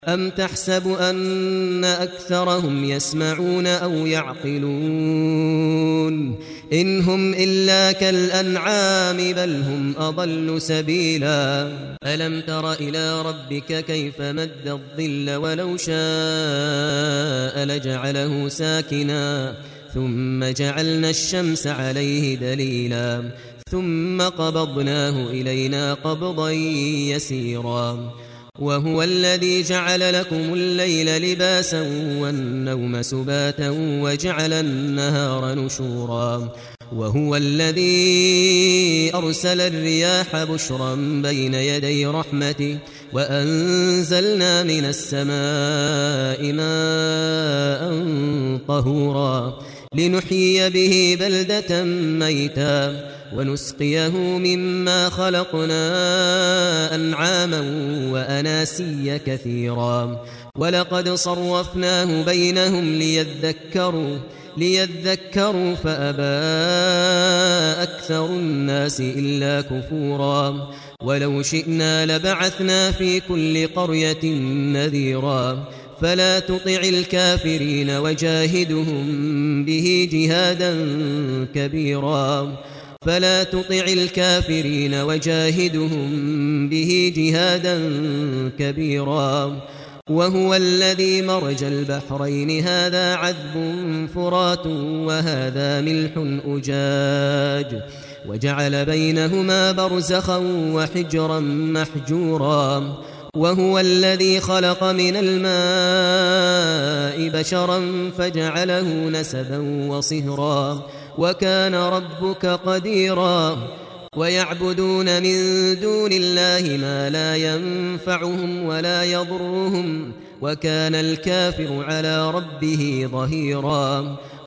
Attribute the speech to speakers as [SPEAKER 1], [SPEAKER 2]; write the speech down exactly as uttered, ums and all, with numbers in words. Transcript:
[SPEAKER 1] أَمْ تَحْسَبُ أَنَّ أَكْثَرَهُمْ يَسْمَعُونَ أَوْ يَعْقِلُونَ إِنْ هُمْ إِلَّا كَالْأَنْعَامِ بَلْ هُمْ أَضَلُّ سَبِيلًا أَلَمْ تَرَ إِلَى رَبِّكَ كَيْفَ مَدَّ الظِّلَّ وَلَوْ شَاءَ لَجَعَلَهُ سَاكِنًا ثُمَّ جَعَلْنَا الشَّمْسَ عَلَيْهِ دَلِيلًا ثُمَّ قَبَضْنَاهُ إِلَيْنَا قَبْضًا يَسِيرًا وهو الذي جعل لكم الليل لباسا والنوم سباتا وجعل النهار نشورا وهو الذي أرسل الرياح بشرا بين يدي رحمته وأنزلنا من السماء ماء طهورا لنحيي به بلدة ميتا ونسقيه مما خلقنا أنعاما وأناسيا كثيرا ولقد صرفناه بينهم ليذكروا ليذكروا فأبى أكثر الناس إلا كفورا ولو شئنا لبعثنا في كل قرية نذيرا فلا تطع الكافرين وجاهدهم به جهادا كبيرا فلا تطع الكافرين وجاهدهم به جهادا كبيرا وهو الذي مرج البحرين هذا عذب فرات وهذا ملح أجاج وجعل بينهما برزخا وحجرا محجورا وهو الذي خلق من الماء بشرا فجعله نسبا وصهرا وكان ربك قديرا ويعبدون من دون الله ما لا ينفعهم ولا يضرهم وكان الكافر على ربه ظهيرا